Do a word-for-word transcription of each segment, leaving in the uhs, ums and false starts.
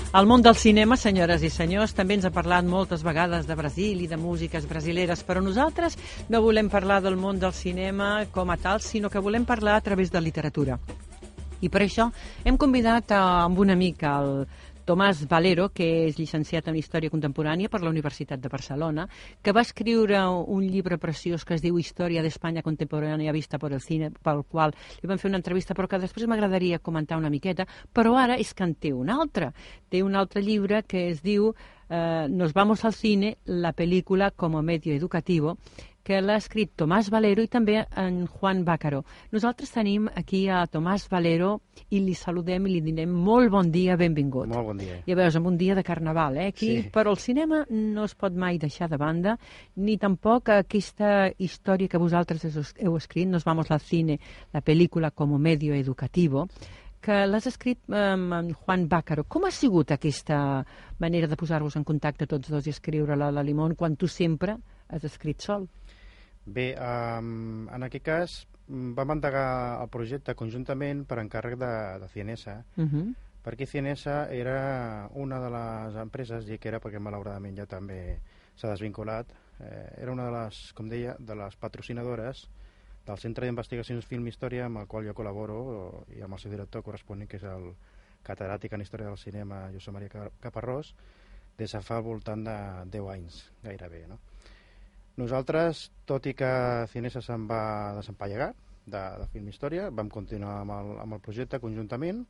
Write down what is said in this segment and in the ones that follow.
El món del cinema, senyores i senyors, també ens ha parlat moltes vegades de Brasil i de músiques brasileres, però nosaltres no volem parlar del món del cinema com a tal, sinó que volem parlar a través de literatura. I per això hem convidat a, amb un amic, el Tomàs Valero, que és llicenciat en Història Contemporània per la Universitat de Barcelona, que va escriure un llibre preciós que es diu Història d'Espanya Contemporània vista per el cine, pel qual li vam fer una entrevista, però que després m'agradaria comentar una miqueta, però ara és que en té un altre. Té un altre llibre que es diu eh, Nos vamos al cine, la pel·lícula como medio educativo, que l'ha escrit Tomàs Valero i també en Juan Bácaro. Nosaltres tenim aquí a Tomàs Valero i li saludem i li dinem molt bon dia, benvingut. Molt bon dia. Ja veus, amb un dia de carnaval, eh? Aquí, sí. Però el cinema no es pot mai deixar de banda, ni tampoc aquesta història que vosaltres heu escrit, Nos vamos al cine, la pel·lícula como medio educativo, que l'has escrit amb um, Juan Bácaro. Com ha sigut aquesta manera de posar-vos en contacte tots dos i escriure-la a la Limón quan tu sempre has escrit sol? Bé, um, en aquest cas vam endegar el projecte conjuntament per encàrrec de, de Cienesa, uh -huh. perquè Cienesa era una de les empreses, i que era perquè malauradament ja també s'ha desvinculat, eh, era una de les, com deia, de les patrocinadores del Centre d'Investigacions Film i Història, amb el qual jo col·laboro, i amb el seu director corresponent, que és el catedràtic en Història del Cinema, Josep Maria Caparrós, des de fa al voltant de deu anys, gairebé, no? Nosaltres, tot i que Cienesa se'n va desempallegar de, de Film Història, vam continuar amb el, amb el projecte conjuntament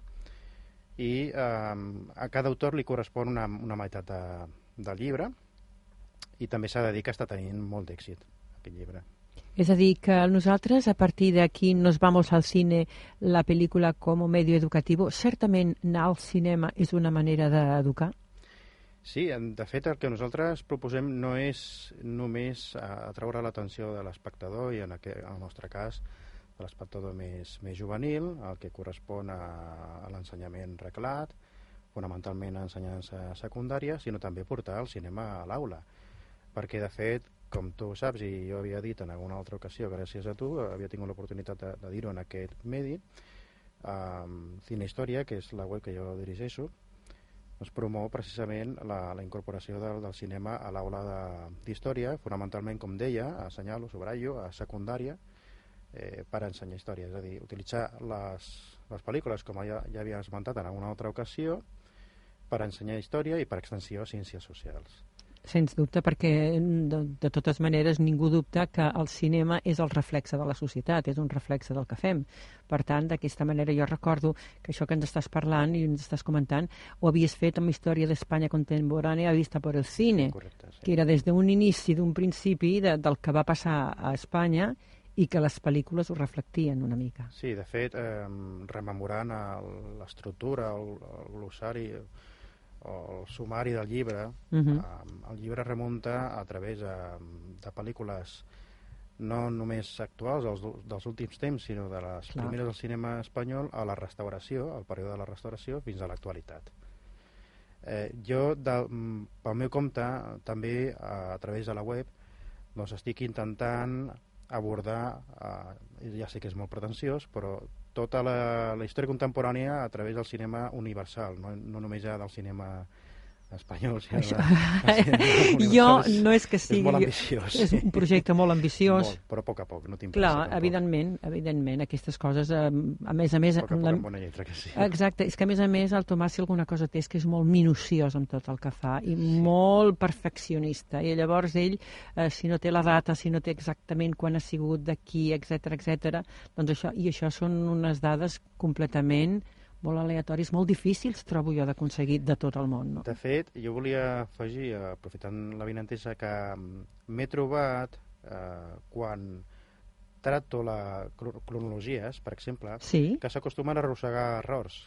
i eh, a cada autor li correspon una, una meitat de, del llibre i també s'ha de dir que està tenint molt d'èxit aquest llibre. És a dir, que nosaltres, a partir d'aquí, Nos vamos al cine, la pel·lícula com a medio educativo, certament anar al cinema és una manera d'educar? Sí, de fet el que nosaltres proposem no és només atraure l'atenció de l'espectador, i en, aquest, en el nostre cas de l'espectador més, més juvenil, el que correspon a, a l'ensenyament reglat, fonamentalment a ensenyança secundària, sinó també portar el cinema a l'aula. Perquè, de fet, com tu saps, i jo havia dit en alguna altra ocasió, gràcies a tu, havia tingut l'oportunitat de, de dir-ho en aquest medi, um, Cine Història, que és la web que jo dirigeixo, es promou precisament la, la incorporació del, del cinema a l'aula d'història, fonamentalment, com deia, assenyalo, subratllo, a secundària, eh, per ensenyar història. És a dir, utilitzar les, les pel·lícules, com ja, ja havia esmentat en alguna altra ocasió, per ensenyar història i per extensió ciències socials. Sens dubte, perquè de, de totes maneres ningú dubta que el cinema és el reflexe de la societat, és un reflexe del que fem. Per tant, d'aquesta manera jo recordo que això que ens estàs parlant i ens estàs comentant ho havies fet amb Història d'Espanya Contemporània vista per el cine, Correcte, sí. Que era des d'un inici, d'un principi de, del que va passar a Espanya i que les pel·lícules ho reflectien una mica. Sí, de fet, eh, rememorant l'estructura, el, el glossari, o el sumari del llibre, uh-huh. eh, el llibre remunta a través de, de pel·lícules no només actuals, dels, dels últims temps, sinó de les Clar. primeres del cinema espanyol a la restauració, al període de la restauració, fins a l'actualitat. Eh, jo, de, pel meu compte, també a, a través de la web, doncs estic intentant abordar, eh, ja sé que és molt pretensiós, però tota la, la història contemporània a través del cinema universal, no, no només ja del cinema espanyol, sinó Això... de, jo no és que sigui... És molt ambiciós. És un projecte molt ambiciós. Molt, però a poc a poc, no t'impensa. Clar, tampoc. evidentment, evidentment, aquestes coses, eh, a més a més... A poc a poc la... amb bona lletra, que sí. Exacte, és que a més a més el Tomàs, si alguna cosa té, és que és molt minuciós amb tot el que fa i sí. molt perfeccionista, i llavors ell, eh, si no té la data, si no té exactament quan ha sigut d'aquí, etcètera, etcètera, doncs això, i això són unes dades completament molt aleatoris, molt difícils, trobo jo, d'aconseguir de tot el món. No? De fet, jo volia afegir, aprofitant la benentesa, que m'he trobat, eh, quan tracto la cronologies, per exemple, sí? que s'acostumen a arrossegar errors.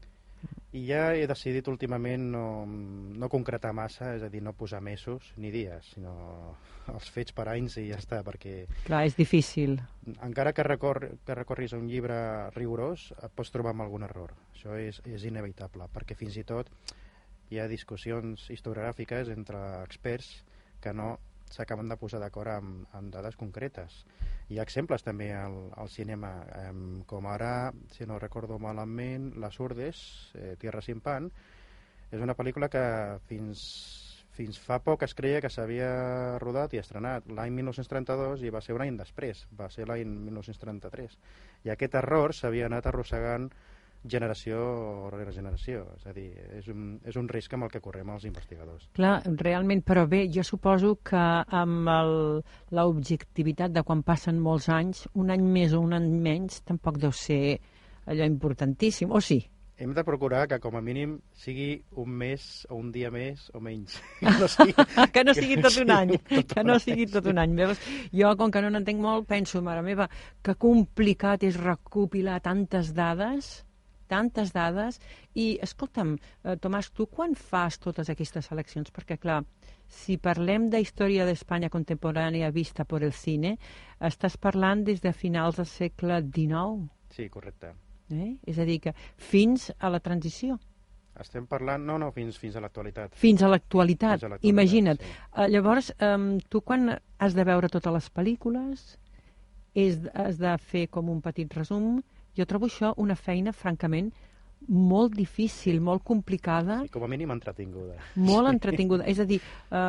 I ja he decidit últimament no, no concretar massa, és a dir, no posar mesos ni dies, sinó els fets per anys i ja està, perquè... Clar, és difícil. Encara que, recor que recorris a un llibre rigorós, et pots trobar amb algun error. Això és, és inevitable, perquè fins i tot hi ha discussions historiogràfiques entre experts que no s'acaben de posar d'acord amb, amb dades concretes. Hi ha exemples també al, al cinema, eh, com ara, si no recordo malament, Las Urdes, eh, Tierra sin pan, És una pel·lícula que fins, fins fa poc es creia que s'havia rodat i estrenat l'any mil nou-cents trenta-dos i va ser un any després, va ser l'any mil nou-cents trenta-tres. I aquest error s'havia anat arrossegant generació rere generació. És a dir, és un, és un risc amb el que correm els investigadors. Clar, realment, però bé, jo suposo que amb l'objectivitat de quan passen molts anys, un any més o un any menys, tampoc deu ser allò importantíssim, o sí? Hem de procurar que com a mínim sigui un mes o un dia més o menys. Que no sigui, que no sigui tot un any. tot que no sigui tot un any. Veus? Jo, com que no n'entenc molt, penso, mare meva, que complicat és recopilar tantes dades tantes dades, i escolta'm, eh, Tomàs, tu quan fas totes aquestes seleccions? Perquè, clar, si parlem de història d'Espanya contemporània vista per el cine, estàs parlant des de finals del segle dinou. Sí, correcte. Eh? És a dir, que fins a la transició. Estem parlant, no, no, fins, fins a l'actualitat. Fins a l'actualitat, imagina't. Sí. Uh, llavors, um, tu quan has de veure totes les pel·lícules, és, has de fer com un petit resum. Jo trobo això una feina, francament, molt difícil, molt complicada. Sí, com a mínim entretinguda. Molt entretinguda. És a dir,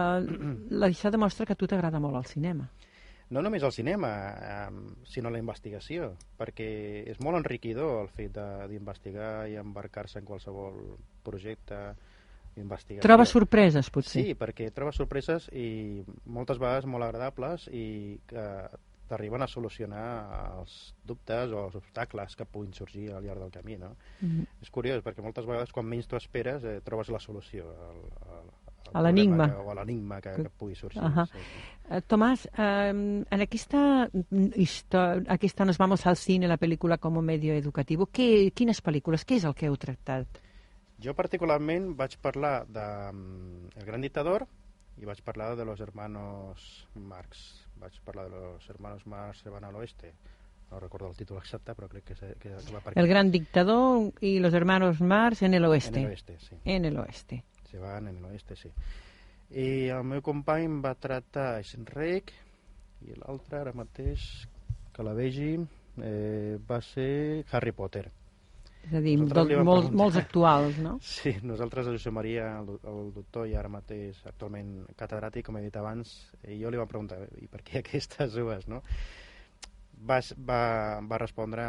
uh, això demostra que a tu t'agrada molt el cinema. No només el cinema, eh, sinó la investigació, perquè és molt enriquidor el fet d'investigar i embarcar-se en qualsevol projecte d'investigació. Trobes sorpreses, potser? Sí, perquè trobes sorpreses i moltes vegades molt agradables i que t'arriben a solucionar els dubtes o els obstacles que puguin sorgir al llarg del camí, no? Mm-hmm. És curiós, perquè moltes vegades, quan menys t'ho esperes, eh, trobes la solució al, al, a l'enigma o a l'enigma que, que pugui sorgir. Uh -huh. sí, sí. Uh, Tomàs, uh, en aquesta història, aquesta Nos vamos al cine, la pel·lícula com a medio educativo, què, quines pel·lícules, què és el que heu tractat? Jo particularment vaig parlar de um, El gran dictador i vaig parlar de los hermanos Marx. Vaig parlar de los hermanos Marx se van al oeste. No recordo el títol exacte, però crec que, se, que, que va per aquí. El gran dictador y los hermanos Marx en el oeste. En el oeste, sí. En el oeste. Se van en el oeste, sí. I el meu company va tractar Eisenreich i l'altre, ara mateix, que la vegi, eh, va ser Harry Potter. És a dir, tot, molt, molts actuals, no? Sí, nosaltres a Josep Maria, el, el doctor, i ara mateix actualment catedràtic, com he dit abans, i jo li vam preguntar, i per què aquestes dues, no? Va, va, va respondre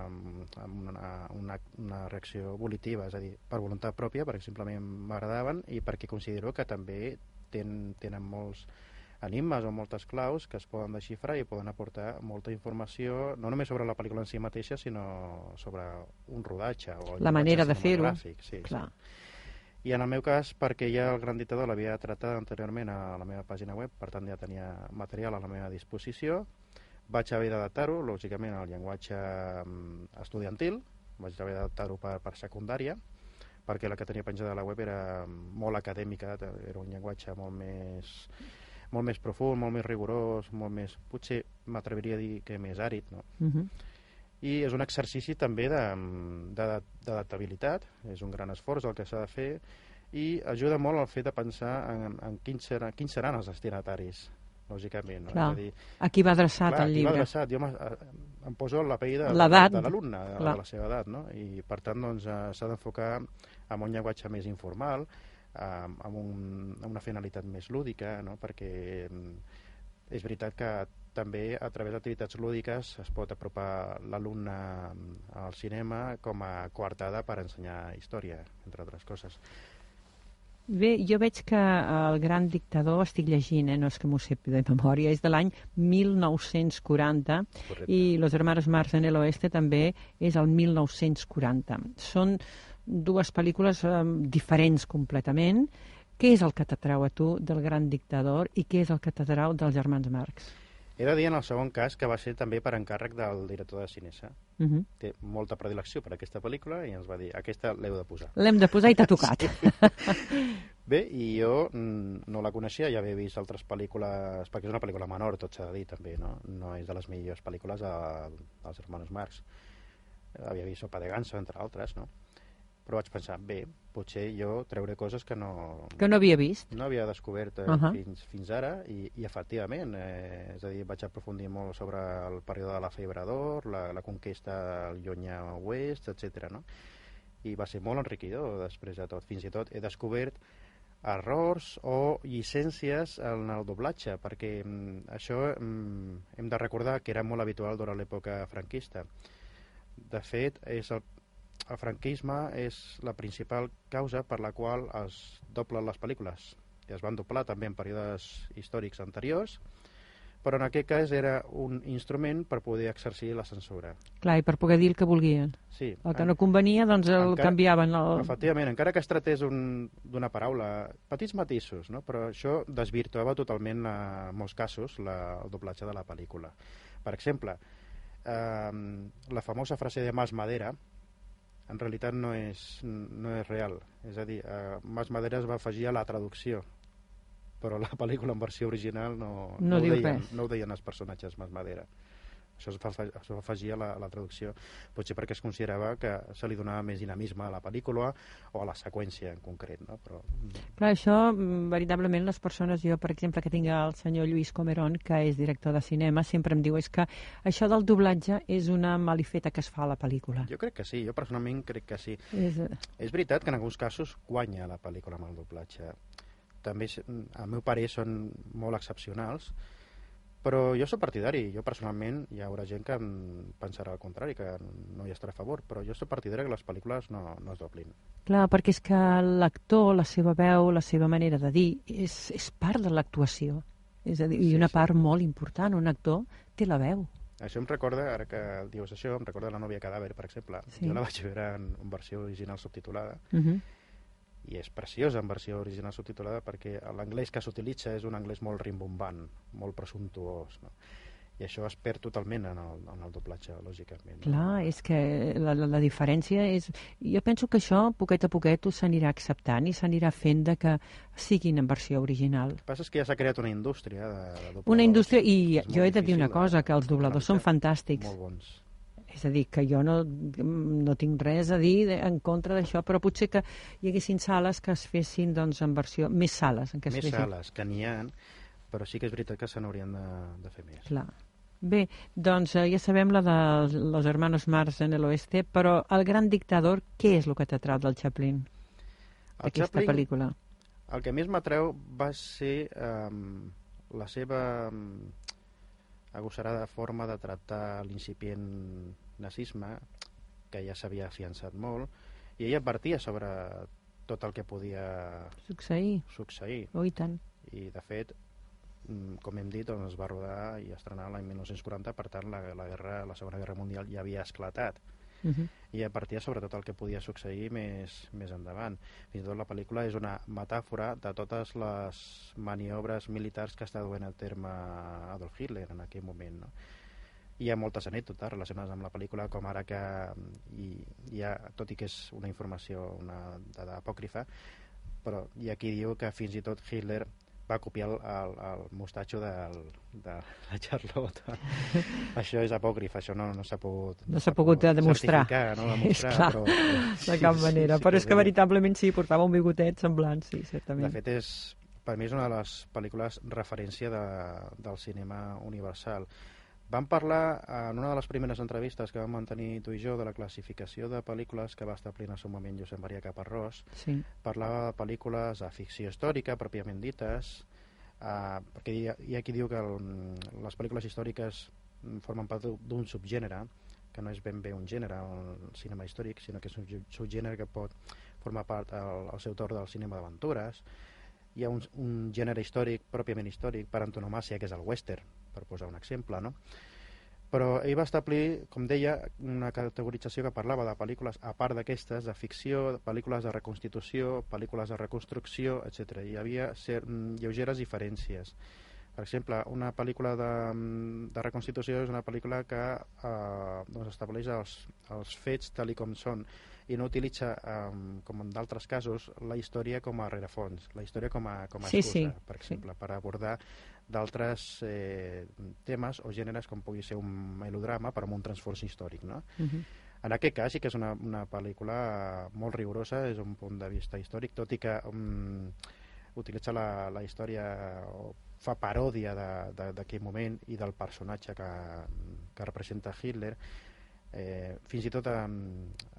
amb una, una, una reacció volitiva, és a dir, per voluntat pròpia, perquè simplement m'agradaven i perquè considero que també ten, tenen molts enigmes o moltes claus que es poden desxifrar i poden aportar molta informació, no només sobre la pel·lícula en si mateixa, sinó sobre un rodatge o la manera de fer-ho. Sí, clar. Sí. I en el meu cas, perquè ja el gran dictador l'havia tratat anteriorment a la meva pàgina web, per tant ja tenia material a la meva disposició, vaig haver d'adaptar-ho, lògicament, al llenguatge estudiantil, vaig haver d'adaptar-ho per, per secundària, perquè la que tenia penjada a la web era molt acadèmica, era un llenguatge molt més, molt més profund, molt més rigorós, molt més, potser m'atreviria a dir que més àrid, no? Uh-huh. I és un exercici també d'adaptabilitat, és un gran esforç el que s'ha de fer, i ajuda molt el fet de pensar en, en quins, serà, quins seran els destinataris, lògicament. No? Clar. És a dir, a qui va adreçat clar, el llibre? Va adreçat. Jo em poso la pell de, de, de l'alumne, de, de la seva edat, no? I per tant doncs, s'ha d'enfocar amb un llenguatge més informal, amb, un, amb una finalitat més lúdica, no? Perquè és veritat que també a través d'activitats lúdiques es pot apropar l'alumne al cinema com a coartada per ensenyar història, entre altres coses. Bé, jo veig que El gran dictador, estic llegint, eh? No és que m'ho sé de memòria, és de l'any mil nou-cents quaranta. Correcte. I Los hermanos Marx en el oeste també és el mil nou-cents quaranta. Són dues pel·lícules eh, diferents completament. Què és el que t'atrau a tu del gran dictador i què és el que t'atrau dels germans Marx? He de dir en el segon cas que va ser també per encàrrec del director de Cinesa. Uh -huh. Té molta predilecció per aquesta pel·lícula i ens va dir, aquesta l'heu de posar. L'hem de posar i t'ha tocat. Bé, i jo no la coneixia, ja havia vist altres pel·lícules, perquè és una pel·lícula menor, tot s'ha de dir també, no? No és de les millors pel·lícules dels germans Marx. Havia vist Sopa de Ganso, entre altres, no? Però vaig pensar, bé, potser jo treuré coses que no... Que no havia vist. No havia descobert eh, uh -huh. fins, fins ara, i, i efectivament, eh, és a dir, vaig aprofundir molt sobre el període de la febre d'or, la, la conquesta del Llunyà Oest, etcètera, no? i va ser molt enriquidor després de tot. Fins i tot he descobert errors o llicències en el doblatge, perquè mm, això mm, hem de recordar que era molt habitual durant l'època franquista. De fet, és el, el franquisme és la principal causa per la qual es doblen les pel·lícules. I es van doblar també en períodes històrics anteriors, però en aquest cas era un instrument per poder exercir la censura. Clar, i per poder dir el que volguien. Sí. El que no convenia, doncs el encara, canviaven. El... Efectivament, encara que es tractés d'una paraula, petits matisos, no? Però això desvirtuava totalment, en molts casos, la, el doblatge de la pel·lícula. Per exemple, eh, la famosa frase de Mas Madera, en realitat no és, no és real. És a dir, eh, Mas Madera es va afegir a la traducció, però la pel·lícula en versió original no, no, no, ho, diu deien, res. no ho deien els personatges Mas Madera. Això es va, es va afegir a la, a la traducció, potser perquè es considerava que se li donava més dinamisme a la pel·lícula o a la seqüència en concret, no? Però... Clar, això, veritablement, les persones, jo, per exemple, que tinc el senyor Lluís Comerón, que és director de cinema, sempre em diu és que això del doblatge és una malifeta que es fa a la pel·lícula. Jo crec que sí, jo personalment crec que sí. És, és veritat que en alguns casos guanya la pel·lícula amb el doblatge. També, al meu parer, són molt excepcionals, però jo soc partidari. Jo personalment, hi haurà gent que em pensarà al contrari, que no hi estarà a favor, però jo soc partidari que les pel·lícules no, no es doblin. Clar, perquè és que l'actor, la seva veu, la seva manera de dir, és, és part de l'actuació. És a dir, i una sí, sí. part molt important. Un actor té la veu. Això em recorda, ara que dius això, em recorda La nòvia cadàver, per exemple. Sí. Jo la vaig veure en, en versió original subtitulada, Uh -huh. i és preciosa en versió original subtitulada perquè l'anglès que s'utilitza és un anglès molt rimbombant, molt presumptuós, no? I això es perd totalment en el, en el doblatge, lògicament. Clar, és que la, la, la diferència és... Jo penso que això, poquet a poquet, s'anirà acceptant i s'anirà fent de que siguin en versió original. El que passa és que ja s'ha creat una indústria de, de dobladors. Una indústria, i és jo he de dir una cosa, que els dobladors són fantàstics. Molt bons. És a dir, que jo no, no tinc res a dir en contra d'això, però potser que hi haguessin sales que es fessin doncs, en versió... Més sales en què es Més fessin. sales, que n'hi ha, però sí que és veritat que se n'haurien de, de fer més. Clar. Bé, doncs eh, ja sabem la de Los Hermanos Marx en el Oeste, però El Gran Dictador, què és el que t'atrau del Chaplin? D'aquesta pel·lícula? El que més m'atreu va ser um, la seva um, agosarada forma de tractar l'incipient nazisme, que ja s'havia afiançat molt, i ella advertia sobre tot el que podia Succeir. succeir. Oh, i tant. I, de fet, com hem dit, doncs, es va rodar i estrenar l'any mil nou-cents quaranta, per tant, la, la, guerra, la Segona Guerra Mundial ja havia esclatat. Uh -huh. I a partir sobretot el que podia succeir més, més endavant. Fins i tot la pel·lícula és una metàfora de totes les maniobres militars que està duent a terme Adolf Hitler en aquell moment, no? Hi ha moltes anècdotes relacionades amb la pel·lícula, com ara que hi, hi ha, tot i que és una informació, una dada apòcrifa, però hi ha qui diu que fins i tot Hitler va copiar el, el, el mostatxo del, de la Charlotte. Això és apòcrif, això no, no s'ha pogut, no s'ha pogut, pogut demostrar. No demostrar, clar, però, de cap sí, manera. Sí, sí, però és que veritablement sí, portava un bigotet semblant, sí, certament. De fet, és, per mi és una de les pel·lícules referència de, del cinema universal. Vam parlar en una de les primeres entrevistes que vam mantenir tu i jo de la classificació de pel·lícules que va establir en el seu moment Josep Maria Caparrós. Sí. Parlava de pel·lícules de ficció històrica, pròpiament dites, eh, perquè hi ha, hi ha qui diu que el, les pel·lícules històriques formen part d'un subgènere, que no és ben bé un gènere, el cinema històric, sinó que és un subgènere que pot formar part al, al seu torn del cinema d'aventures. Hi ha un, un gènere històric, pròpiament històric, per antonomàsia, que és el western, per posar un exemple, no? Però ell va establir, com deia, una categorització que parlava de pel·lícules, a part d'aquestes, de ficció, de pel·lícules de reconstitució, pel·lícules de reconstrucció, etcètera. Hi havia cert, lleugeres diferències. Per exemple, una pel·lícula de, de reconstitució és una pel·lícula que eh, doncs estableix els, els fets tal i com són i no utilitza, eh, com en d'altres casos, la història com a rerefons, la història com a, com a excusa, sí, sí, per exemple, sí. per abordar d'altres eh, temes o gèneres com pugui ser un melodrama però amb un transfons històric, no? Uh -huh. En aquest cas sí que és una, una pel·lícula molt rigorosa des d'un punt de vista històric, tot i que um, utilitza la, la història o fa paròdia d'aquell moment i del personatge que, que representa Hitler. Eh, fins i tot um,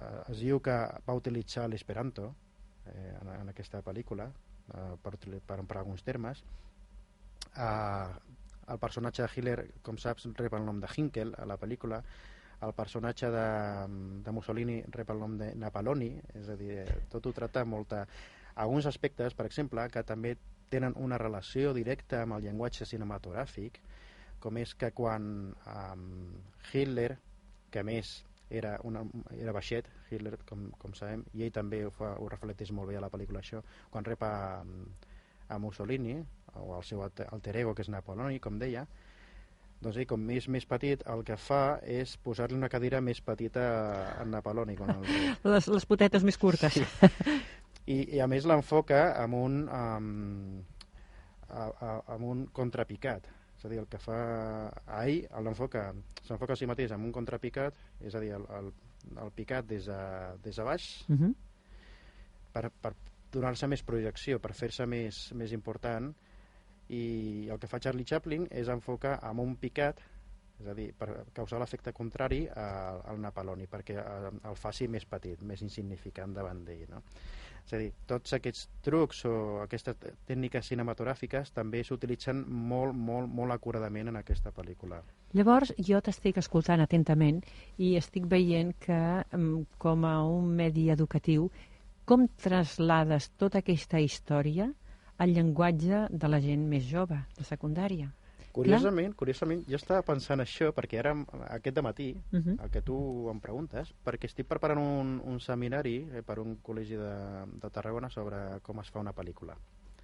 es diu que va utilitzar l'esperanto eh, en, en aquesta pel·lícula, eh, per, per emprar alguns termes. Eh, el personatge de Hitler, com saps, rep el nom de Hinkel a la pel·lícula. El personatge de, de Mussolini rep el nom de Napaloni, és a dir, tot ho tracta molta... Alguns aspectes, per exemple, que també tenen una relació directa amb el llenguatge cinematogràfic, com és que quan um, Hitler, que a més era, una, era baixet, Hitler, com, com sabem, i ell també ho, fa, ho reflecteix molt bé a la pel·lícula això, quan rep a, a Mussolini, o al seu alter ego, que és Napaloni, com deia, doncs ell, com és més petit, el que fa és posar-li una cadira més petita a Napaloni. Les, les potetes més curtes. Sí. I, I a més l'enfoca amb un, um, a, a, amb un contrapicat. És a dir, el que fa a ell, l'enfoca, s'enfoca a si mateix amb un contrapicat, és a dir, el, el, el picat des de, des de baix, uh -huh. per, per donar-se més projecció, per fer-se més, més important, i el que fa Charlie Chaplin és enfocar amb un picat, és a dir, per causar l'efecte contrari al, al Napaloni, perquè el faci més petit, més insignificant davant d'ell, no? És a dir, tots aquests trucs o aquestes tècniques cinematogràfiques també s'utilitzen molt, molt, molt acuradament en aquesta pel·lícula. Llavors, jo t'estic escoltant atentament i estic veient que, com a un medi educatiu, com traslades tota aquesta història al llenguatge de la gent més jove, de secundària? Curiosament, curiosament, jo estava pensant això, perquè ara, aquest dematí, uh -huh. el que tu em preguntes, perquè estic preparant un, un seminari eh, per un col·legi de, de Tarragona sobre com es fa una pel·lícula.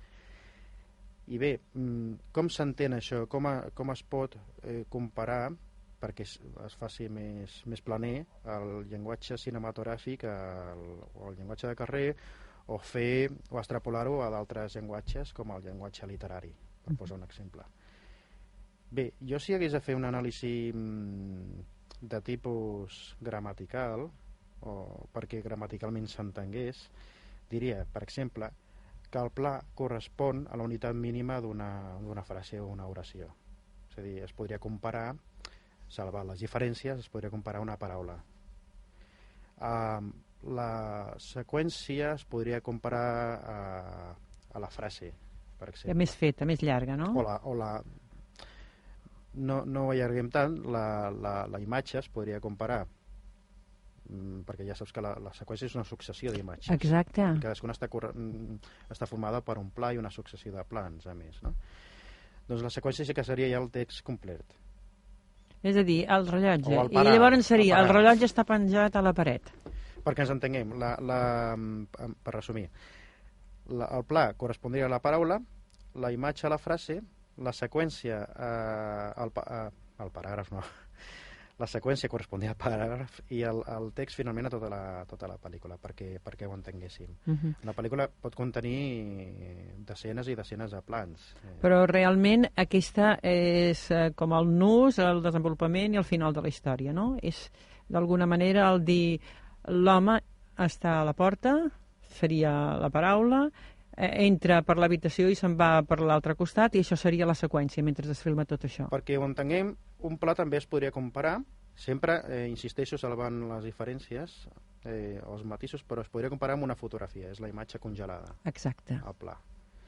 I bé, com s'entén això? Com, a, com es pot eh, comparar, perquè es, es faci més, més planer, el llenguatge cinematogràfic el, o el llenguatge de carrer, o fer o extrapolar-ho a d'altres llenguatges, com el llenguatge literari, per posar un exemple. Bé, jo si hagués de fer un anàlisi de tipus gramatical, o perquè gramaticalment s'entengués, diria, per exemple, que el pla correspon a la unitat mínima d'una frase o una oració. És a dir, es podria comparar, salvar les diferències, es podria comparar una paraula. Uh, la seqüència es podria comparar a, a la frase, per exemple. Més feta, més llarga, no? O la... O la No, no ho allarguem tant, la, la, la imatge es podria comparar, mm, perquè ja saps que la, la seqüència és una successió d'imatges. Exacte. Cadascuna està, està formada per un pla i una successió de plans, a més, no? Doncs la seqüència sí que seria ja el text complet. És a dir, el rellotge. El parar, I llavors seria, el, el rellotge està penjat a la paret. Perquè ens entenguem, la, la, per resumir, la, el pla correspondria a la paraula, la imatge a la frase, la seqüència eh, el, eh, el paràgraf no la seqüència correspondria al paràgraf i el, el text finalment a tota la, tota la pel·lícula, perquè, perquè ho entenguéssim. Uh-huh. La pel·lícula pot contenir desenes i desenes de plans. Però realment aquesta és com el nus, el desenvolupament i el final de la història, no? És d'alguna manera el dir l'home està a la porta, seria la paraula, entra per l'habitació i se'n va per l'altre costat, i això seria la seqüència mentre es filma tot això. Perquè ho entenguem, un pla també es podria comparar, sempre, eh, insisteixo, salvant les diferències eh, o els matisos, però es podria comparar amb una fotografia, és la imatge congelada. Exacte. El pla.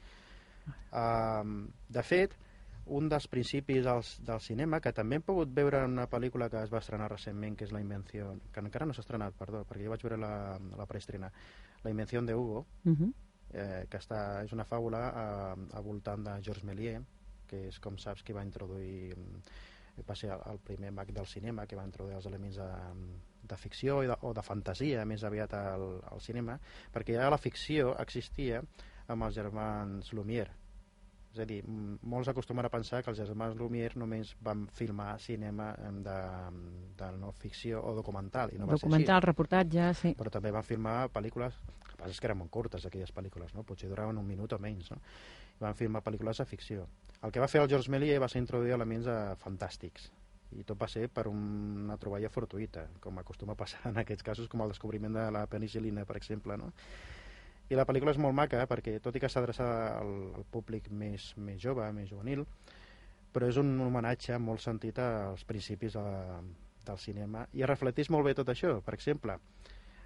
Uh, de fet, un dels principis del, del cinema, que també hem pogut veure en una pel·lícula que es va estrenar recentment, que és La Invenció, que encara no s'ha estrenat, perdó, perquè jo vaig veure la, la preestrena, La Invenció de Hugo, uh-huh. Eh, que està, és una fàbula eh, al voltant de Georges Méliès, que és, com saps, qui va introduir, va ser el primer mag del cinema, que va introduir els elements de, de ficció i de, o de fantasia més aviat al, al cinema, perquè ja la ficció existia amb els germans Lumière. És a dir, molts acostumen a pensar que els germans Lumière només van filmar cinema de, de no ficció o documental, i no va ser així. Documental, reportatge, sí. Però també van filmar pel·lícules, el que passa és que eren molt curtes aquelles pel·lícules, no? Potser duraven un minut o menys, no? I van filmar pel·lícules de ficció. El que va fer el Georges Méliès va ser introduir elements eh, fantàstics, i tot va ser per una troballa fortuïta, com acostuma a passar en aquests casos, com el descobriment de la penicil·lina, per exemple, no? I la pel·lícula és molt maca, perquè tot i que s'adreça al, al públic més, més jove, més juvenil, però és un homenatge molt sentit als principis de, del cinema, i reflecteix molt bé tot això. Per exemple,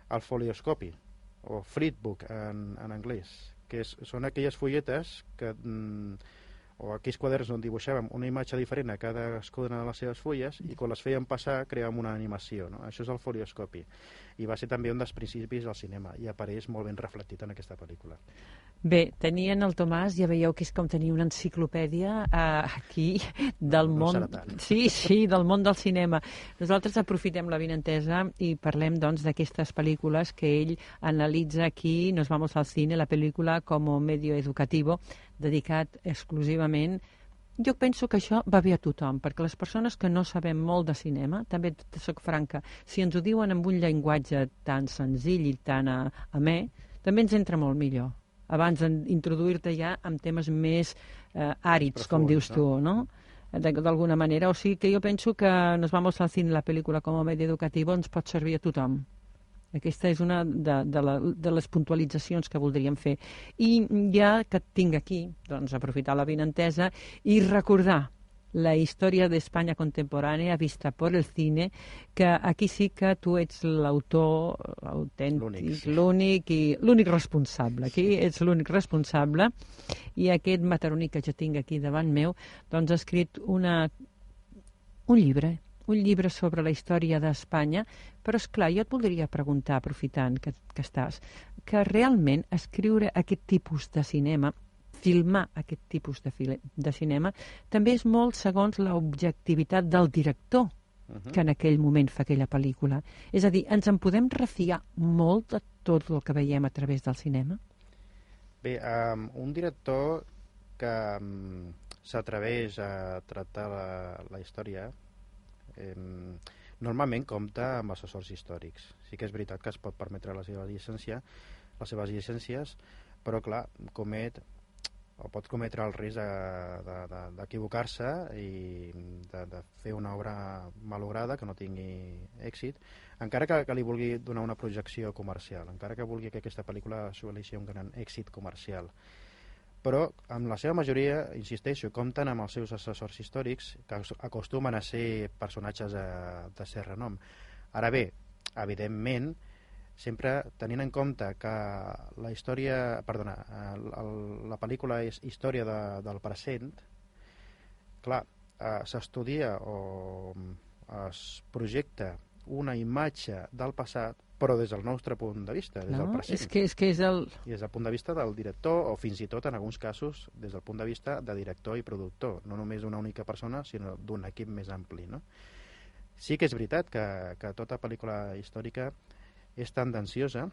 el folioscopi, o Friedbook en, en anglès, que és, són aquelles fulletes que, mm, o aquells quaderns on dibuixàvem una imatge diferent a cadascuna de les seves fulles i quan les fèiem passar creàvem una animació, no? Això és el folioscopi, i va ser també un dels principis del cinema i apareix molt ben reflectit en aquesta pel·lícula. Bé, tenien el Tomàs, ja veieu que és com tenir una enciclopèdia eh, aquí del no, no món... serà tant. Sí, sí, del món del cinema. Nosaltres aprofitem l'avinentesa i parlem doncs d'aquestes pel·lícules que ell analitza aquí, Nos vamos al cine, la pel·lícula com a medio educativo, dedicat exclusivament. Jo penso que això va bé a tothom, perquè les persones que no sabem molt de cinema, també soc franca, si ens ho diuen amb un llenguatge tan senzill i tan amè, també ens entra molt millor, abans d'introduir-te ja amb temes més eh, àrids, com dius tu, no? D'alguna manera. O sigui que jo penso que Nos vamos al cine, la pel·lícula com a medi educatiu, ens pot servir a tothom. Aquesta és una de, de, la, de les puntualitzacions que voldríem fer. I ja que et tinc aquí, doncs aprofitar l'avinentesa i recordar la història d'Espanya contemporània vista per el cine, que aquí sí que tu ets l'autor autèntic, l'únic i l'únic responsable. Aquí ets l'únic responsable i aquest mataroní que jo tinc aquí davant meu doncs ha escrit una, un llibre, un llibre sobre la història d'Espanya, però és clar, jo et voldria preguntar, aprofitant que, que estàs, que realment escriure aquest tipus de cinema, filmar aquest tipus de, file, de cinema, també és molt segons l'objectivitat del director uh-huh. que en aquell moment fa aquella pel·lícula. És a dir, ens en podem refiar molt de tot el que veiem a través del cinema? Bé, um, un director que um, s'atreveix a tractar la, la història eh, normalment compta amb assessors històrics. Sí que és veritat que es pot permetre la seva llicència, les seves llicències, però clar, comet o pot cometre el risc d'equivocar-se de, de, i de, de fer una obra malograda que no tingui èxit, encara que, que li vulgui donar una projecció comercial, encara que vulgui que aquesta pel·lícula assoleixi un gran èxit comercial. Però, en la seva majoria, insisteixo, compten amb els seus assessors històrics que acostumen a ser personatges de, de cert renom. Ara bé, evidentment, sempre tenint en compte que la història, perdona, el, el, la pel·lícula és història de, del present, clar, eh, s'estudia o es projecta una imatge del passat, però des del nostre punt de vista, des no, del present. És que, és que és el... I des del punt de vista del director, o fins i tot, en alguns casos, des del punt de vista de director i productor, no només d'una única persona, sinó d'un equip més ampli, no? Sí que és veritat que, que tota pel·lícula històrica és tendenciosa,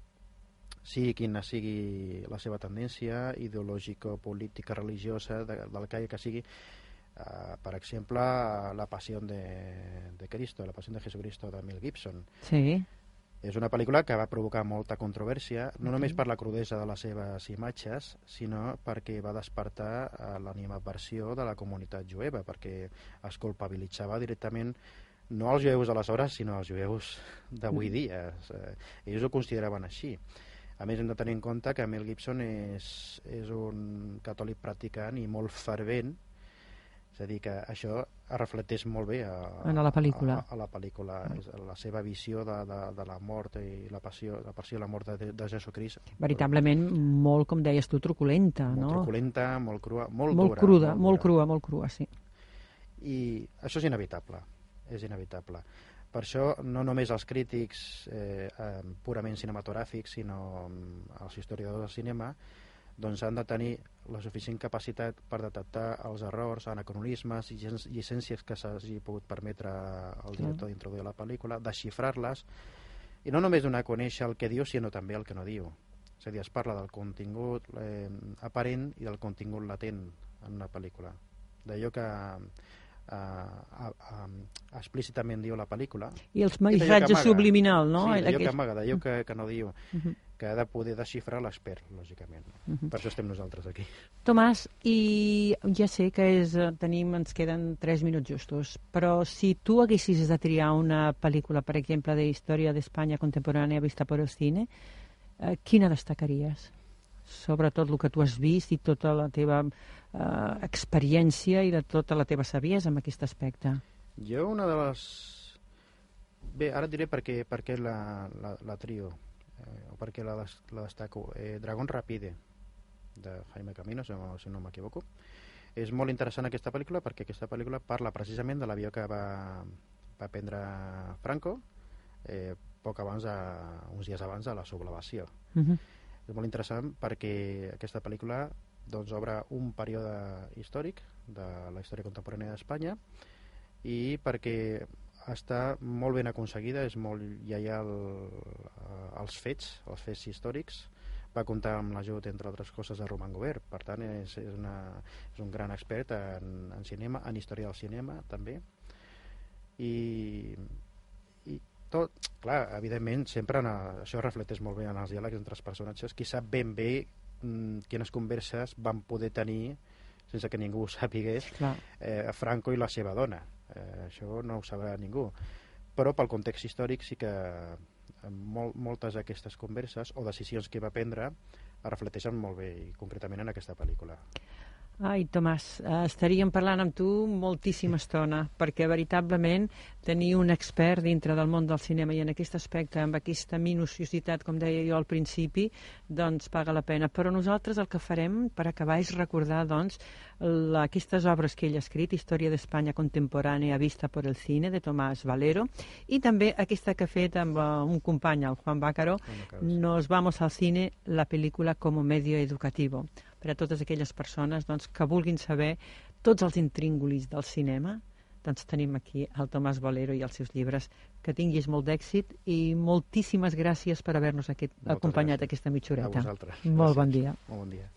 sigui quina sigui la seva tendència ideològica, política, religiosa, de, del que que sigui. Uh, per exemple, La Passió de, de Cristo, La Passió de Jesucristo de Mel Gibson. Sí. És una pel·lícula que va provocar molta controvèrsia, no okay. només per la crudesa de les seves imatges, sinó perquè va despertar uh, l'animadversió de la comunitat jueva, perquè es culpabilitzava directament no els jueus aleshores, sinó els jueus d'avui dia. Eh, ells ho consideraven així. A més, hem de tenir en compte que Mel Gibson és, és un catòlic practicant i molt fervent, és a dir, que això es reflecteix molt bé a, a la pel·lícula. A, a la pel·lícula. Mm. La seva visió de, de, de la mort i la passió, la passió i la mort de, de Jesucrist. Veritablement molt, com deies tu, truculenta, molt no? Molt truculenta, molt crua, molt, molt dura. Cruda, molt, molt crua, molt crua, sí. I això és inevitable. és inevitable. Per això, no només els crítics eh, eh, purament cinematogràfics, sinó els historiadors del cinema, doncs han de tenir la suficient capacitat per detectar els errors, anacronismes i llicències que s'hagi pogut permetre al director d'introduir la pel·lícula, desxifrar-les, i no només donar a conèixer el que diu, sinó també el que no diu. És a dir, es parla del contingut eh, aparent i del contingut latent en una pel·lícula. D'allò que Uh, uh, uh, explícitament diu la pel·lícula i els missatges subliminal, no? Sí, d'allò que amaga, d'allò que, que no diu, uh-huh. que ha de poder desxifrar l'expert, lògicament. Uh-huh. Per això estem nosaltres aquí. Tomàs, i ja sé que és, tenim, ens queden tres minuts justos, però si tu haguessis de triar una pel·lícula, per exemple, de història d'Espanya contemporània vista per el cine, eh, quina destacaries? Sobretot el que tu has vist i tota la teva eh, experiència i de tota la teva saviesa en aquest aspecte. Jo una de les bé, ara et diré per què, per què la, la, la trio, eh, o per què la, des, la destaco. Eh, Dragón Rapide, de Jaime Camino, si no, si no m'equivoco. És molt interessant aquesta pel·lícula perquè aquesta pel·lícula parla precisament de l'avió que va, va prendre Franco eh, poc abans, de, uns dies abans de la sublevació. Uh-huh. És molt interessant perquè aquesta pel·lícula doncs, obre un període històric de la història contemporània d'Espanya i perquè està molt ben aconseguida, és molt, ja hi ha el, els fets, els fets històrics, va comptar amb l'ajut, entre altres coses, de Roman Gobert, per tant és, és, una, és un gran expert en, en cinema, en història del cinema també, i, i tot, clar, evidentment sempre en el, això reflecteix molt bé en els diàlegs entre els personatges, qui sap ben bé mm, quines converses van poder tenir sense que ningú ho sapigués, eh, Franco i la seva dona. Eh, això no ho sabrà ningú, però pel context històric sí que mol, moltes d'aquestes converses o decisions que va prendre es reflecteixen molt bé i concretament en aquesta pel·lícula. Ai, Tomàs, eh, estaríem parlant amb tu moltíssima estona, perquè veritablement tenir un expert dintre del món del cinema i en aquest aspecte, amb aquesta minuciositat, com deia jo al principi, doncs paga la pena. Però nosaltres el que farem per acabar és recordar doncs, la, aquestes obres que ell ha escrit, Història d'Espanya contemporània vista por el cine, de Tomàs Valero, i també aquesta que ha fet amb uh, un company, el Juan Bácaro, Nos vamos al cine, la pel·lícula como medio educativo. Per a totes aquelles persones doncs, que vulguin saber tots els intríngulis del cinema, doncs tenim aquí el Tomàs Valero i els seus llibres. Que tinguis molt d'èxit i moltíssimes gràcies per haver-nos acompanyat gràcies. Aquesta mitjoreta. A vosaltres. Molt gràcies. Bon dia. Molt bon dia.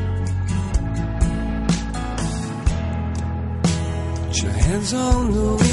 On the